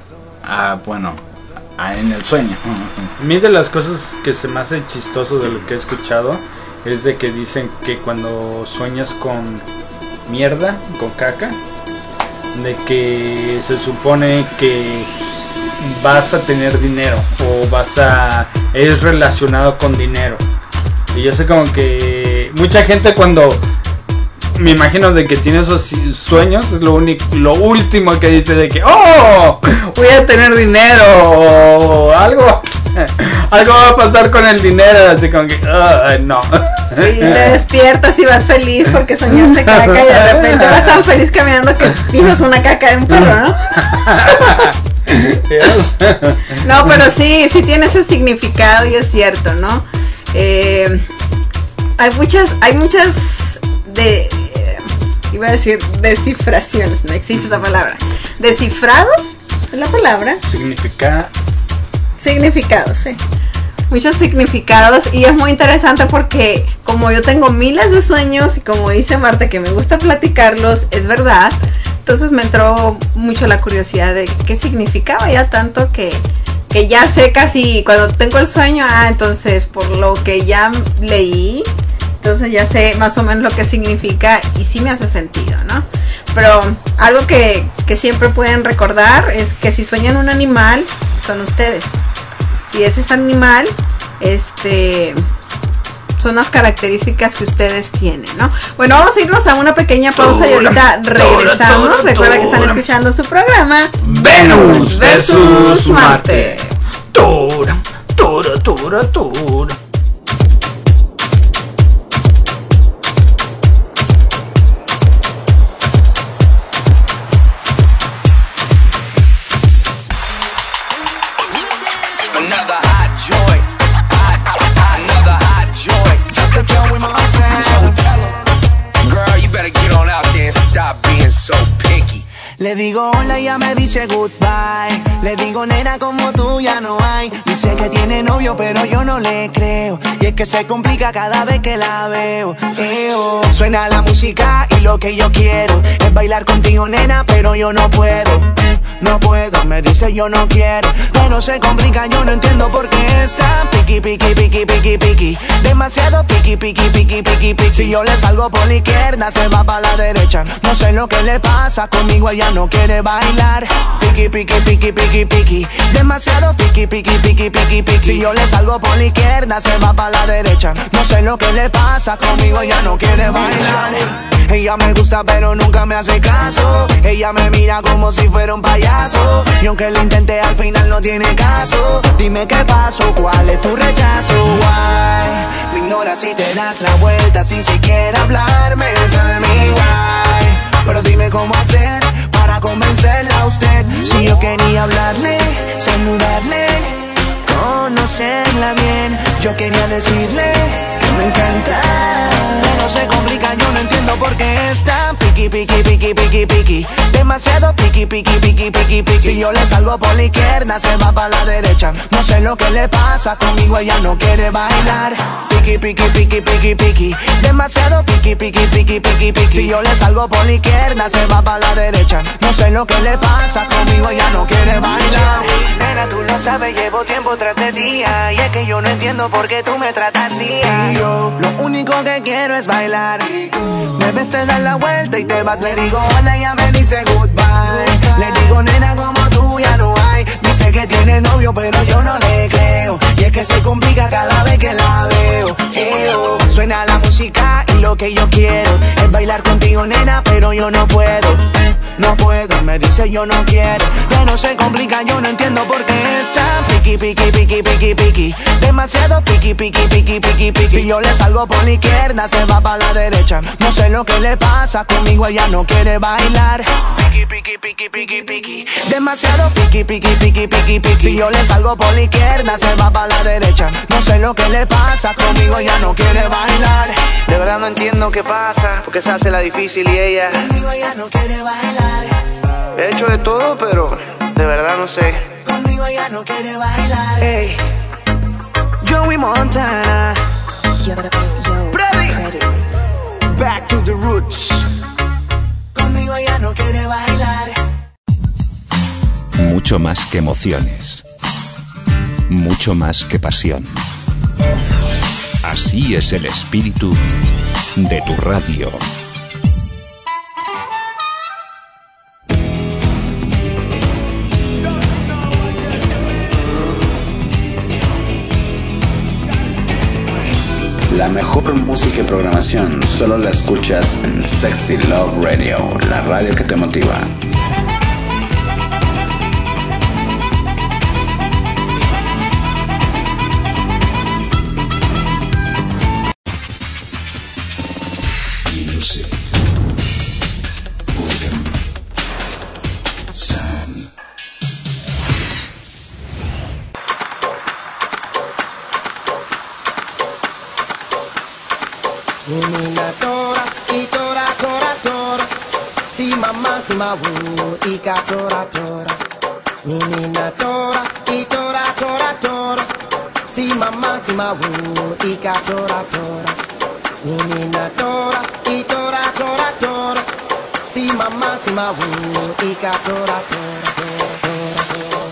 en el sueño. A mí de las cosas que se me hace chistoso de lo que he escuchado es de que dicen que cuando sueñas con mierda, con caca, de que se supone que vas a tener dinero o es relacionado con dinero. Y yo sé como que mucha gente cuando me imagino de que tiene esos sueños es lo último que dice de que oh, voy a tener dinero o algo va a pasar con el dinero, así como que no. Y te despiertas y vas feliz porque soñaste caca y de repente vas tan feliz caminando que pisas una caca de un perro, ¿no? No, pero sí tiene ese significado y es cierto, ¿no? Hay muchas iba a decir descifraciones, no existe esa palabra. Descifrados es la palabra. Significados, sí. Muchos significados, y es muy interesante porque como yo tengo miles de sueños y como dice Marta que me gusta platicarlos, es verdad. Entonces me entró mucho la curiosidad de qué significaba ya tanto que ya sé casi cuando tengo el sueño, entonces por lo que ya leí, entonces ya sé más o menos lo que significa y sí me hace sentido, ¿no? Pero algo que siempre pueden recordar es que si sueñan un animal, son ustedes. Si ese es animal, son las características que ustedes tienen, ¿no? Bueno, vamos a irnos a una pequeña pausa y ahorita regresamos. Recuerda que están escuchando su programa Venus versus Marte. Tora, tora, tora, tora. Another hot joint. Another hot joint. Drop the joint with my time. So tell 'em, girl, you better get on out there and stop being so picky. Le digo hola y ya me dice goodbye. Le digo nena como tú ya no hay. Dice que tiene novio pero yo no le creo. Y es que se complica cada vez que la veo. Suena la música y lo que yo quiero es bailar contigo nena pero yo no puedo. No puedo, me dice yo no quiero. Pero se complica, yo no entiendo por qué está piqui, piqui, piqui, piqui, piqui. Demasiado piqui, piqui, piqui, piqui, piqui. Si yo le salgo por la izquierda, se va para la derecha. No sé lo que le pasa, conmigo ella no quiere bailar. Piqui, piqui, piqui, piqui, piqui. Demasiado piqui, piqui, piqui, piqui, piqui. Si yo le salgo por la izquierda, se va para la derecha. No sé lo que le pasa, conmigo ella no quiere bailar. Ella me gusta pero nunca me hace caso. Ella me mira como si fuera un payaso. Y aunque lo intenté al final no tiene caso. Dime qué pasó, cuál es tu rechazo. Why? Me ignoras y te das la vuelta sin siquiera hablarme. Esa es mi why. Pero dime cómo hacer para convencerla a usted. Si yo quería hablarle, saludarle, conocerla bien. Yo quería decirle que me encanta. No se complica, yo no entiendo por qué está piqui, piqui, piqui, piqui, piqui. Demasiado piqui, piqui, piqui, piqui, piqui. Si yo le salgo por la izquierda, se va para la derecha. No sé lo que le pasa, conmigo ella no quiere bailar. Piqui, piqui, piqui, piqui, piqui. Demasiado piqui, piqui, piqui, piqui, piqui. Si yo le salgo por la izquierda, se va para la derecha. No sé lo que le pasa, conmigo ella no quiere bailar. Nena, tú lo sabes, llevo tiempo tras de día. Y es que yo no entiendo por qué tú me tratas así. Y yo lo único que quiero es bailar. Me ves, te das la vuelta y te vas. Le digo hola y ella me dice goodbye. Le digo nena como tú ya no hay. Dice que tiene novio pero yo no le creo. Y es que se complica cada vez que la veo. Suena la música y lo que yo quiero es bailar contigo, nena, pero yo no puedo. No puedo, me dice yo no quiero. Pero se complica, yo no entiendo por qué está piqui, piqui, piqui, piqui, piqui. Demasiado piqui, piqui, piqui, piqui, piqui. Si yo le salgo por la izquierda, se va para la derecha. No sé lo que le pasa, conmigo ella no quiere bailar. Piqui, piqui, piqui, piqui, piqui. Demasiado piqui, piqui, piqui, piqui, piqui. Si yo le salgo por la izquierda, se va para la derecha. No sé lo que le pasa, conmigo ella no quiere bailar. De verdad no entiendo qué pasa, porque se hace la difícil y ella conmigo ella no quiere bailar. He hecho de todo, pero de verdad no sé. Conmigo ella no quiere bailar. Hey, Joey Montana. Ready. Back to the roots. Conmigo ella no quiere bailar. Mucho más que emociones. Mucho más que pasión. Así es el espíritu de tu radio. La mejor música y programación solo la escuchas en Sexy Love Radio, la radio que te motiva. Music. Rhythm. Sound. Menina tora, y tora, tora, tora. Si mamá, si mabu, y ka tora, tora. Menina tora, y tora, tora, tora. Si mamá, si mabu, y ka tora, tora. Menina tora, y tora, tora, tora. Si mamá, si mabu, y ka tora, tora, tora, tora.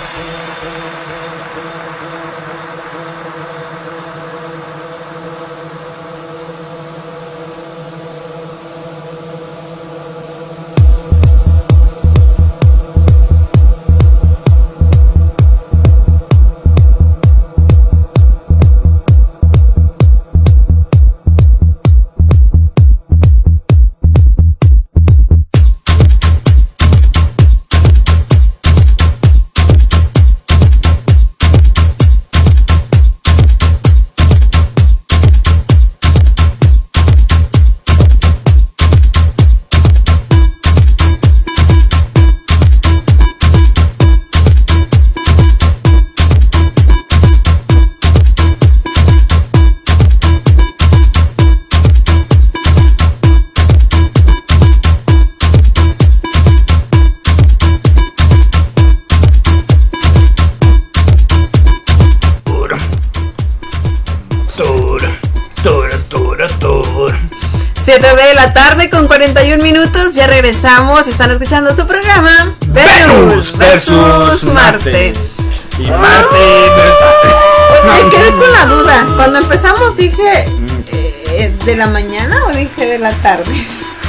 De la tarde con 41 minutos, ya regresamos. Están escuchando su programa Venus versus Marte. Y Marte Me quedé con la duda. Cuando empezamos dije ¿de la mañana o dije de la tarde?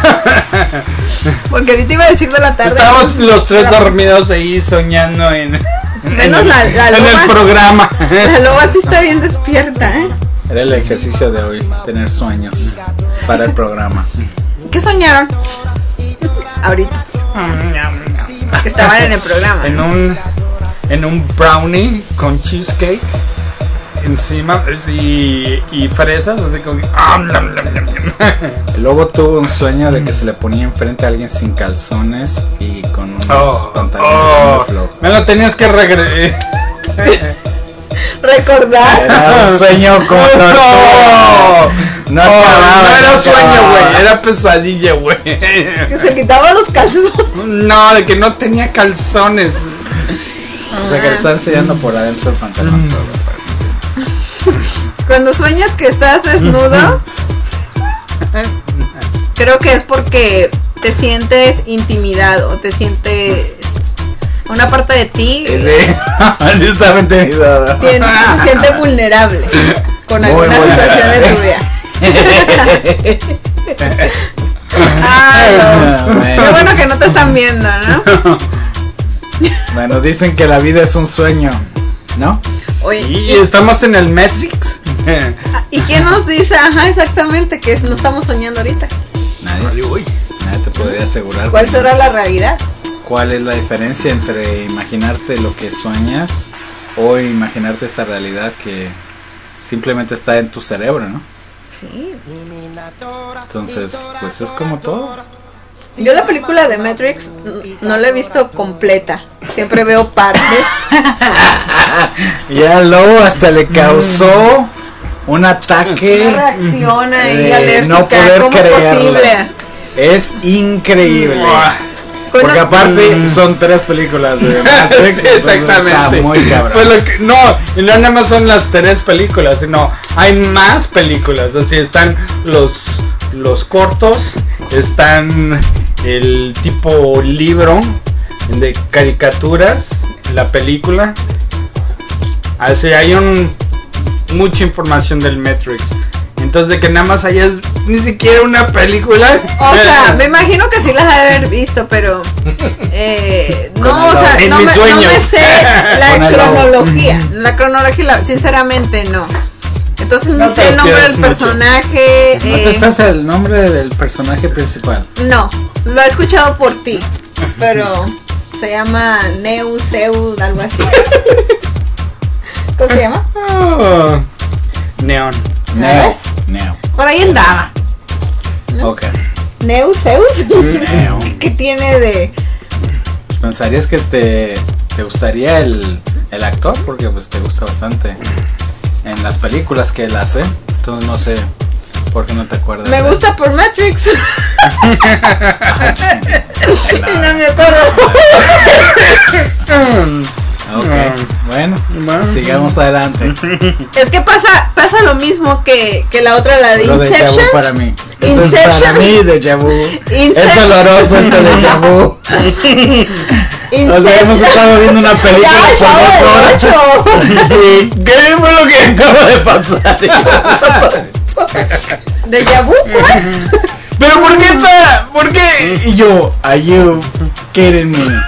Porque ahorita iba a decir de la tarde. Estábamos los tres dormidos ahí soñando en menos la en loba, el programa. La loba sí está bien despierta, Era el ejercicio de hoy, tener sueños para el programa. ¿Qué soñaron? Ahorita. Que estaban en el programa. En un brownie con cheesecake encima y fresas, así como que, Luego tuvo un sueño de que se le ponía enfrente a alguien sin calzones y con unos pantalones en flow. Me lo tenías que recordar. Era un sueño como no era sueño, güey, era pesadilla, güey. Que se quitaba los calzones. No, de que no tenía calzones. O sea que le está enseñando por adentro el pantalón. Cuando sueñas que estás desnudo, creo que es porque te sientes intimidado, te sientes una parte de ti. Sí, estaba intimidada. Te sientes vulnerable con alguna situación de tu vida. No. Qué bueno que no te están viendo, ¿no? Bueno, dicen que la vida es un sueño, ¿no? Oye, y estamos en el Matrix. ¿Y quién nos dice, exactamente, que no estamos soñando ahorita? Nadie te podría asegurar. ¿Cuál será la realidad? ¿Cuál es la diferencia entre imaginarte lo que sueñas o imaginarte esta realidad que simplemente está en tu cerebro, ¿no? Sí. Entonces, pues es como todo. Yo la película de Matrix no la he visto completa. Siempre veo partes. Ya luego hasta le causó un ataque. Una reacción ahí alérgica. No poder ¿Cómo es posible? creerla. Es increíble. Porque aparte son 3 películas de Matrix. Exactamente. Está muy cabrón. Pues y no nada más son las 3 películas, sino hay más películas. Así están los cortos, están el tipo libro de caricaturas, la película. Así hay mucha información del Matrix. Entonces de que nada más hayas ni siquiera una película. O sea, me imagino que sí las ha de haber visto, pero no, o sea, en no mis me sueños. sé la cronología. La cronología, sinceramente no. Entonces no sé el nombre del personaje. ¿No te sabes el nombre del personaje principal? No, lo he escuchado por ti, pero se llama Seu, algo así. ¿Cómo se llama? Neon. Neo. Por ahí andaba. Ok. Zeus. Neo. ¿Qué tiene de...? ¿Pensarías que te gustaría el actor? Porque pues te gusta bastante en las películas que él hace. Entonces no sé por qué no te acuerdas. Me gusta por Matrix. Y no me acuerdo. Ok, bueno, sigamos adelante. Es que pasa lo mismo que la otra, la de Lo de Inception. déjà vu para mí. Esto es Inception. para mí déjà vu. Es Inception. doloroso este déjà vu. O sea, hemos estado viendo una película por 2 horas. Y ¿qué fue lo que acaba de pasar? ¿Déjà vu? ¿Cuál? ¿Pero por qué está? ¿Por qué? Y yo, are you kidding me?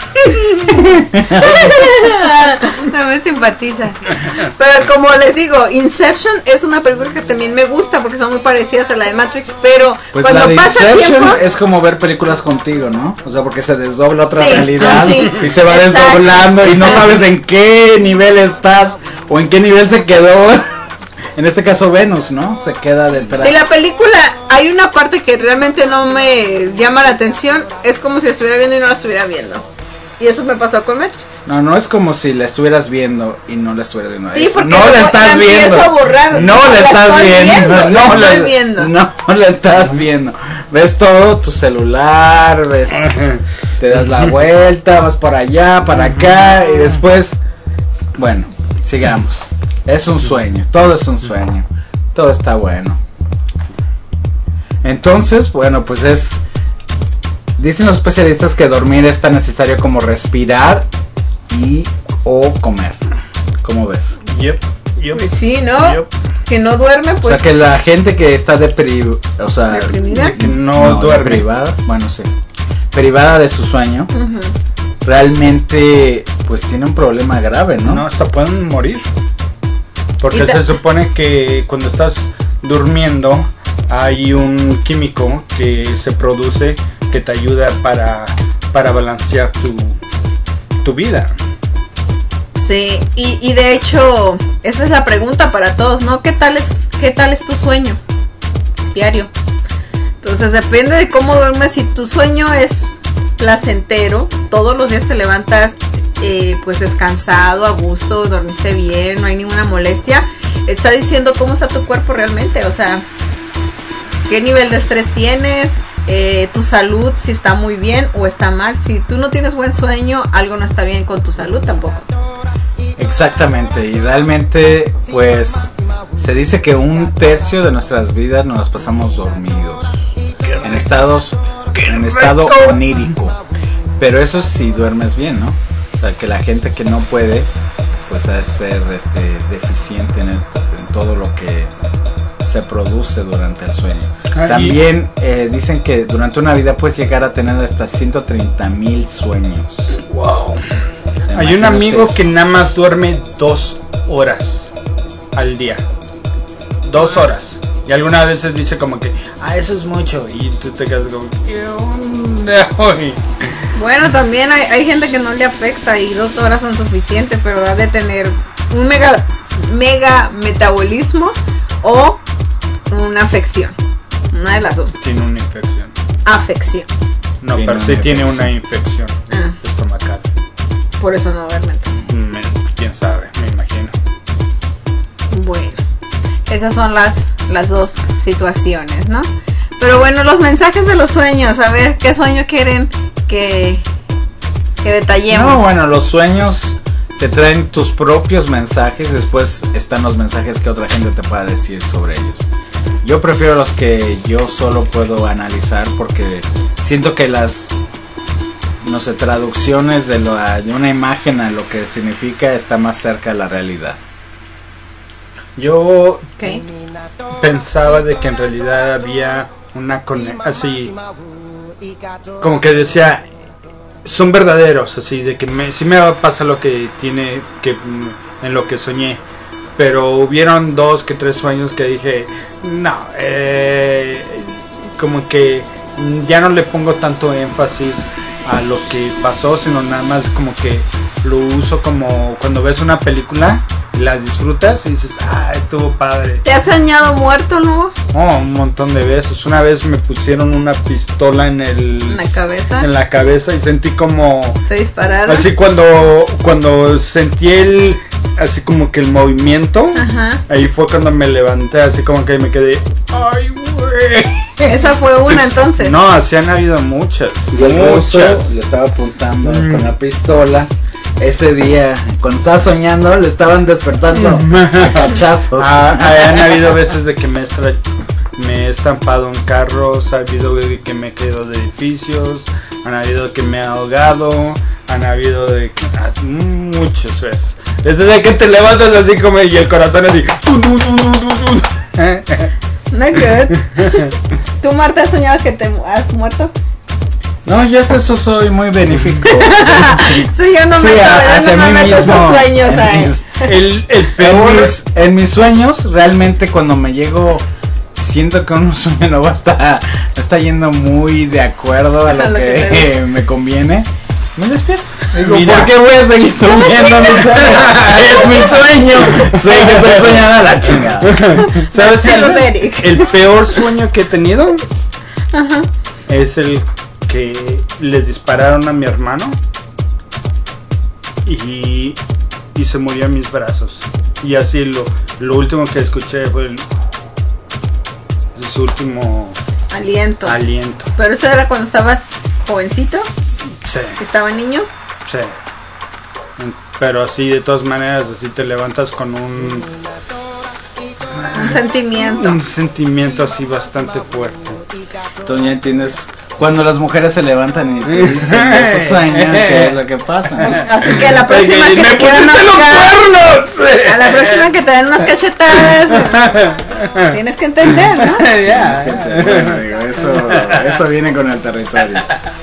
No me simpatiza. Pero como les digo, Inception es una película que también me gusta porque son muy parecidas a la de Matrix, pero Pues cuando la de pasa Inception tiempo es como ver películas contigo, ¿no? O sea, porque se desdobla otra Sí, realidad sí, y se va exacto, desdoblando y no exacto. sabes en qué nivel estás o en qué nivel se quedó. En este caso Venus, ¿no? Se queda detrás. si la película hay una parte que realmente no me llama la atención, es como si la estuviera viendo y no la estuviera viendo. Y eso me pasó con Matrix. No es como si la estuvieras viendo y no la estuvieras viendo. Sí, Eso, porque no la estás viendo. empiezo a borrar. No la estás estoy viendo. la No estoy viendo. No la estás viendo. Ves todo tu celular, ves, te das la vuelta, vas para allá, para acá y después, bueno, sigamos. Es un sueño, todo es un sueño. Todo está bueno. Entonces, bueno, pues dicen los especialistas que dormir es tan necesario como respirar y o comer. ¿Cómo ves? Pues sí, ¿no? Que no duerme, pues. O sea, que la gente que está deprimida, ¿Deprimida? que no duerme, privada, bueno, sí, privada de su sueño, realmente pues tiene un problema grave, ¿no? No, hasta pueden morir. Porque Y se supone que cuando estás durmiendo hay un químico que se produce que te ayuda para balancear tu vida. Sí, y de hecho, esa es la pregunta para todos, ¿no? ¿Qué tal es tu sueño diario? Entonces depende de cómo duermes. Si tu sueño es placentero, todos los días te levantas pues descansado, a gusto, dormiste bien, no hay ninguna molestia, está diciendo cómo está tu cuerpo realmente, o sea, qué nivel de estrés tienes, tu salud, si está muy bien o está mal. Si tú no tienes buen sueño, algo no está bien con tu salud tampoco. Exactamente, y realmente pues se dice que 1/3 de nuestras vidas nos las pasamos dormidos, en estado onírico, pero eso si duermes bien, ¿no? O sea, que la gente que no puede pues ha de ser deficiente en todo lo que se produce durante el sueño. También dicen que durante una vida puedes llegar a tener hasta 130,000 sueños. Wow. Hay un amigo que nada más duerme 2 horas al día. 2 horas. Y algunas veces dice como que, eso es mucho. Y tú te quedas como, ¿qué onda hoy? Bueno, también hay gente que no le afecta y 2 horas son suficientes, pero ha de tener un mega metabolismo o una afección. Una de las dos. Tiene una infección. Afección. No, pero sí tiene una infección estomacal. Por eso no duerme entonces. Quién sabe, me imagino. Bueno, esas son las dos situaciones, ¿no? Pero bueno, los mensajes de los sueños. A ver, ¿qué sueño quieren que detallemos? No, bueno, los sueños te traen tus propios mensajes. Después están los mensajes que otra gente te pueda decir sobre ellos. Yo prefiero los que yo solo puedo analizar, porque siento que las, no sé, traducciones de una imagen a lo que significa está más cerca de la realidad. Yo pensaba de que en realidad había una así, como que decía, son verdaderos, así de que sí me pasa lo que tiene que en lo que soñé. Pero hubieron 2 que 3 sueños que dije, no, como que ya no le pongo tanto énfasis a lo que pasó, sino nada más como que lo uso como cuando ves una película y la disfrutas y dices, estuvo padre. ¿Te has soñado muerto, no? Un montón de veces. Una vez me pusieron una pistola en la cabeza y sentí como... ¿Te dispararon? Así cuando sentí así como que el movimiento, ahí fue cuando me levanté, así como que me quedé, ¡ay, güey! Esa fue una entonces. No, así han habido muchas. Y el ruso le estaba apuntando con la pistola. Ese día, cuando estaba soñando, le estaban despertando a cachazos. Han habido veces de que me he estampado en carros, ha habido de que me he caído de edificios, han habido que me he ahogado, han habido de muchas veces. Desde que te levantas así como y el corazón así. No good. ¿Tú, Marta, has soñado que te has muerto? No, yo hasta eso soy muy benéfico. Sí, yo no me meto esos sueños. En mis sueños, realmente cuando me llego, siento que un sueño no está yendo muy de acuerdo a lo que me conviene. Me despierto. Digo, ¿por qué voy a seguir soñando? Es mi sueño. Sí, que estoy soñando a la chingada. ¿Sabes? El peor sueño que he tenido es el que le dispararon a mi hermano y se murió en mis brazos. Y así lo último que escuché fue su último aliento. ¿Pero eso era cuando estabas jovencito? Sí. ¿Estaban niños? Sí. Pero así de todas maneras, así te levantas con un sentimiento. Un sentimiento así bastante fuerte. Tú ya entiendes cuando las mujeres se levantan y te dicen esos sueños, ¿qué es lo que pasa? Así que a la próxima que te quieran a la próxima que te den unas cachetadas, tienes que entender, ¿no? Eso viene con el territorio.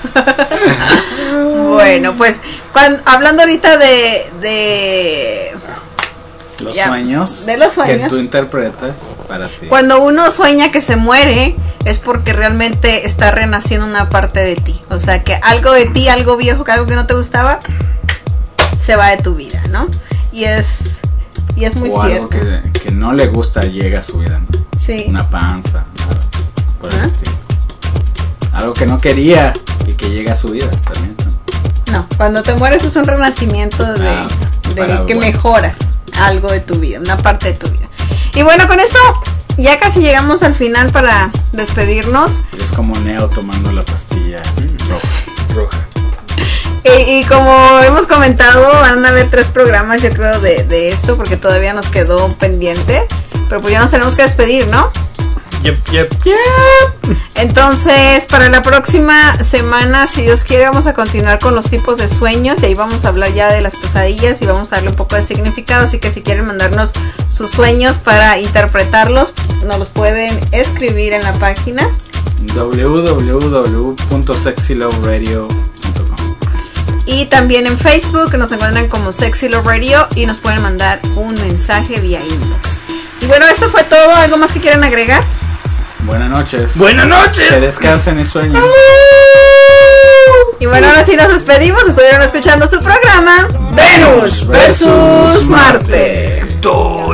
Bueno, pues hablando ahorita de los sueños que tú interpretas para ti. Cuando uno sueña que se muere, es porque realmente está renaciendo una parte de ti. O sea, que algo de ti, algo viejo, que algo que no te gustaba, se va de tu vida, ¿no? Y es muy cierto. Algo que no le gusta llega a su vida, ¿no? Sí. Una panza, por el estilo. Algo que no quería y que llega a su vida también. No, cuando te mueres es un renacimiento de que mejoras algo de tu vida, una parte de tu vida. Y bueno, con esto ya casi llegamos al final para despedirnos. Es como Neo tomando la pastilla roja. Y como hemos comentado, van a haber 3 programas, yo creo, de esto, porque todavía nos quedó pendiente. Pero pues ya nos tenemos que despedir, ¿no? Yep. Entonces, para la próxima semana, si Dios quiere, vamos a continuar con los tipos de sueños. Y ahí vamos a hablar ya de las pesadillas y vamos a darle un poco de significado. Así que si quieren mandarnos sus sueños para interpretarlos, nos los pueden escribir en la página www.sexyloveradio.com. Y también en Facebook nos encuentran como Sexy Love Radio y nos pueden mandar un mensaje vía inbox. Y bueno, esto fue todo. ¿Algo más que quieran agregar? Buenas noches. Buenas noches. Que descansen y sueñen. Y bueno, ahora sí nos despedimos. Estuvieron escuchando su programa Venus versus Marte.